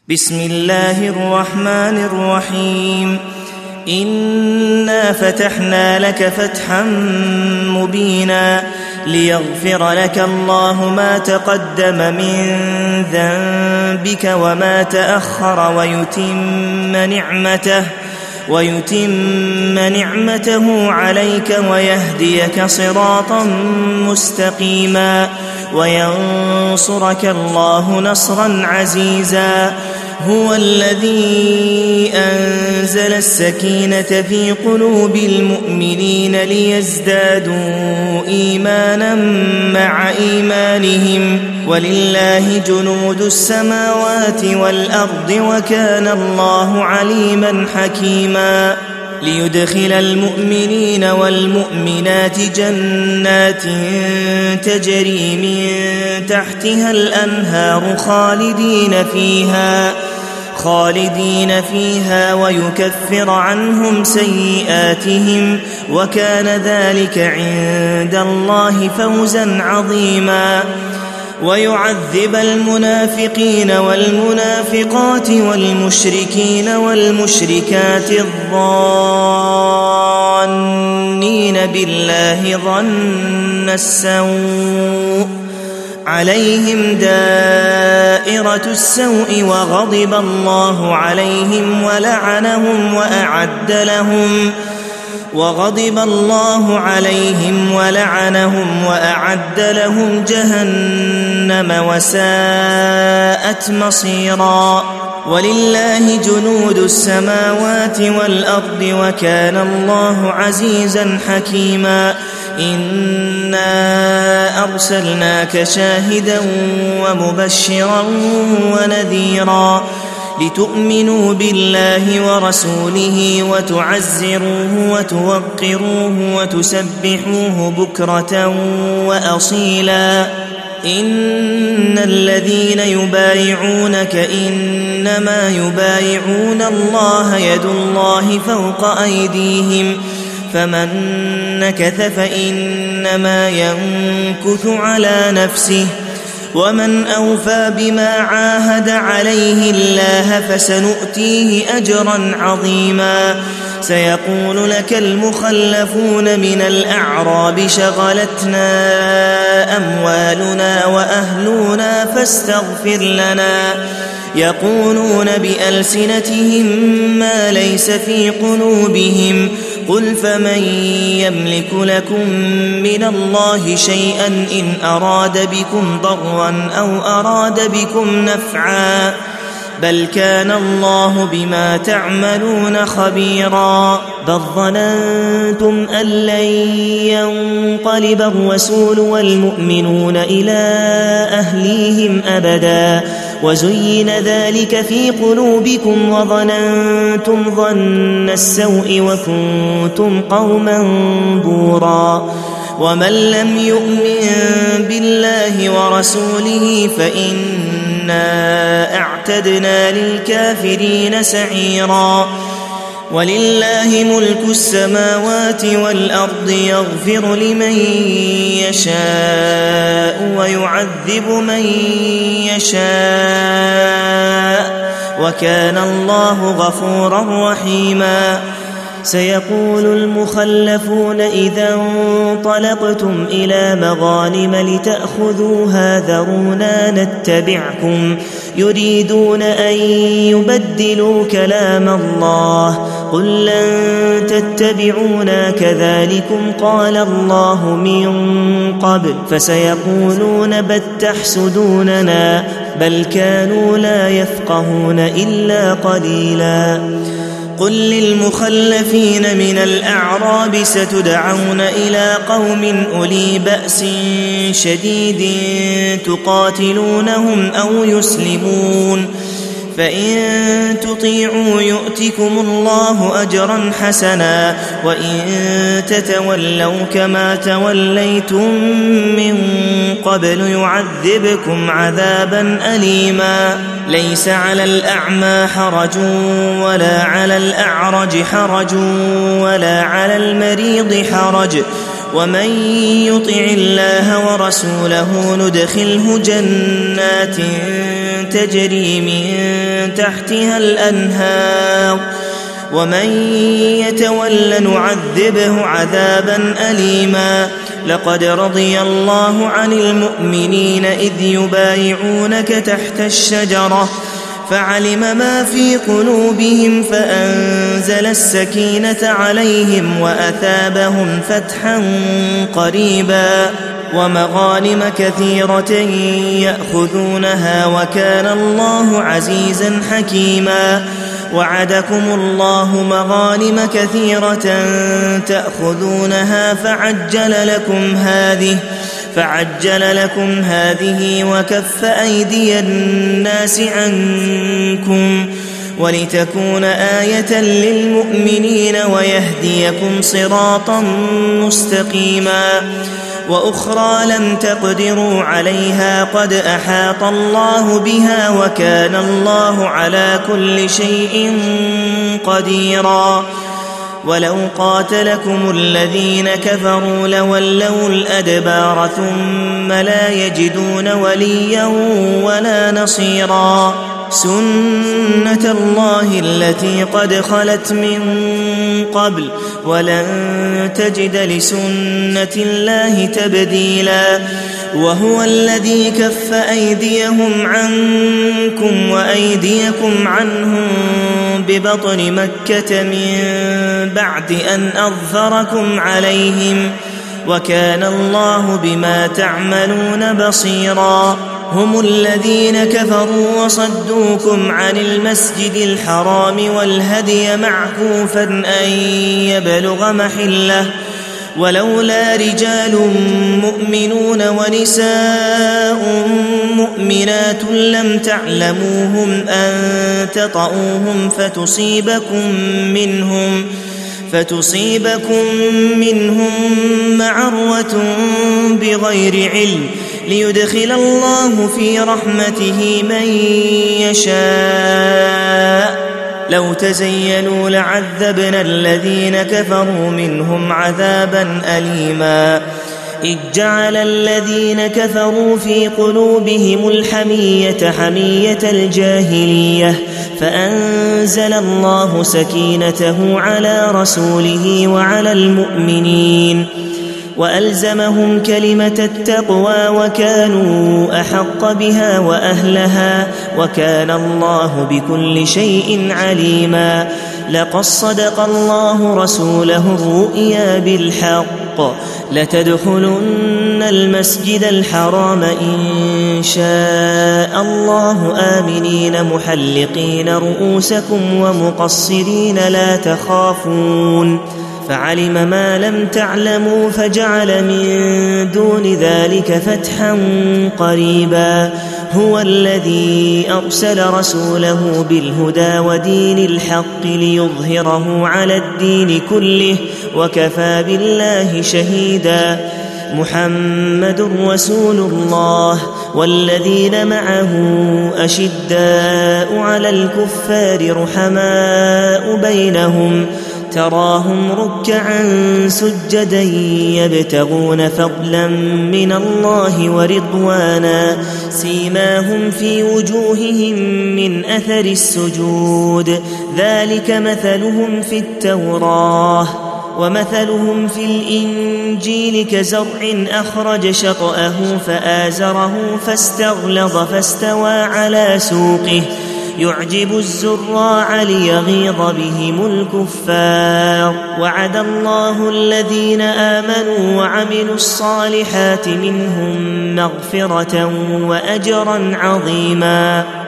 بسم الله الرحمن الرحيم. إنا فتحنا لك فتحا مبينا ليغفر لك الله ما تقدم من ذنبك وما تأخر ويتم نعمته عليك ويهديك صراطا مستقيما وينصرك الله نصرا عزيزا. هو الذي أنزل السكينة في قلوب المؤمنين ليزدادوا إيمانا مع إيمانهم ولله جنود السماوات والأرض وكان الله عليما حكيما. ليدخل المؤمنين والمؤمنات جنات تجري من تحتها الأنهار خالدين فيها ويكفر عنهم سيئاتهم وكان ذلك عند الله فوزا عظيما. ويعذب المنافقين والمنافقات والمشركين والمشركات الظانين بالله ظن السوء عليهم دائرة السوء وغضب الله عليهم ولعنهم وأعد لهم جهنم وساءت مصيرا. ولله جنود السماوات والأرض وكان الله عزيزا حكيما. إنا أرسلناك شاهدا ومبشرا ونذيرا لتؤمنوا بالله ورسوله وتعزروه وتوقروه وتسبحوه بكرة وأصيلا. إن الذين يبايعونك إنما يبايعون الله يد الله فوق أيديهم فمن نكث فإنما ينكث على نفسه ومن أوفى بما عاهد عليه الله فسنؤتيه أجرا عظيما. سيقول لك المخلفون من الأعراب شغلتنا أموالنا وأهلنا فاستغفر لنا يقولون بألسنتهم ما ليس في قلوبهم قل فمن يملك لكم من الله شيئا إن أراد بكم ضرا أو أراد بكم نفعا بل كان الله بما تعملون خبيرا. بل ظننتم أن لن ينقلب الرسول والمؤمنون إلى أهليهم أبدا وزين ذلك في قلوبكم وظننتم ظن السوء وكنتم قوما بورا. ومن لم يؤمن بالله ورسوله فإنا أعتدنا للكافرين سعيرا. ولله ملك السماوات والأرض يغفر لمن يشاء ويعذب من يشاء وكان الله غفورا رحيما. سيقول المخلفون إذا انطلقتم إلى مغانم لتأخذوها ذرونا نتبعكم يريدون أن يبدلوا كلام الله قل لن تتبعونا كذلكم قال الله من قبل فسيقولون بل تحسدوننا بل كانوا لا يفقهون إلا قليلا. قل للمخلفين من الأعراب ستدعون إلى قوم أولي بأس شديد تقاتلونهم أو يسلمون فإن تطيعوا يؤتكم الله أجرا حسنا وإن تتولوا كما توليتم من قبل يعذبكم عذابا أليما. ليس على الأعمى حرج ولا على الأعرج حرج ولا على المريض حرج ومن يطع الله ورسوله ندخله جنات تجري من تحتها الأنهار ومن يتول نعذبه عذابا أليما. لقد رضي الله عن المؤمنين إذ يبايعونك تحت الشجرة فعلم ما في قلوبهم فأنزل السكينة عليهم وأثابهم فتحا قريبا ومغانم كثيرة يأخذونها وكان الله عزيزا حكيما. وعدكم الله مغانم كثيرة تأخذونها فعجل لكم هذه وكف أيدي الناس عنكم ولتكون آية للمؤمنين ويهديكم صراطا مستقيما. وأخرى لم تقدروا عليها قد أحاط الله بها وكان الله على كل شيء قديرا. ولو قاتلكم الذين كفروا لولوا الأدبار ثم لا يجدون وليا ولا نصيرا. سنة الله التي قد خلت من قبل ولن تجد لسنة الله تبديلا. وهو الذي كف أيديهم عنكم وأيديكم عنهم ببطن مكة من بعد أن أظفركم عليهم وكان الله بما تعملون بصيرا. هم الذين كفروا وصدوكم عن المسجد الحرام والهدي معكوفا أن يبلغ محله ولولا رجال مؤمنون ونساء مؤمنات لم تعلموهم أن تطؤوهم فتصيبكم منهم معرة بغير علم ليدخل الله في رحمته من يشاء. لو تزيلوا لعذبنا الذين كفروا منهم عذابا أليما. إذ جعل الذين كفروا في قلوبهم الحمية حمية الجاهلية فأنزل الله سكينته على رسوله وعلى المؤمنين وألزمهم كلمة التقوى وكانوا أحق بها وأهلها وكان الله بكل شيء عليما. لقد صدق الله رسوله الرؤيا بالحق لتدخلن المسجد الحرام إن شاء الله آمنين محلقين رؤوسكم ومقصرين لا تخافون فعلم ما لم تعلموا فجعل من دون ذلك فتحا قريبا. هو الذي أرسل رسوله بالهدى ودين الحق ليظهره على الدين كله وكفى بالله شهيدا. محمد رسول الله والذين معه أشداء على الكفار رحماء بينهم تراهم ركعا سجدا يبتغون فضلا من الله ورضوانا سيماهم في وجوههم من أثر السجود ذلك مثلهم في التوراة ومثلهم في الإنجيل كزرع أخرج شطأه فآزره فاستغلظ فاستوى على سوقه يعجب الزراع ليغيظ بهم الكفار. وعد الله الذين آمنوا وعملوا الصالحات منهم مغفرة وأجرا عظيما.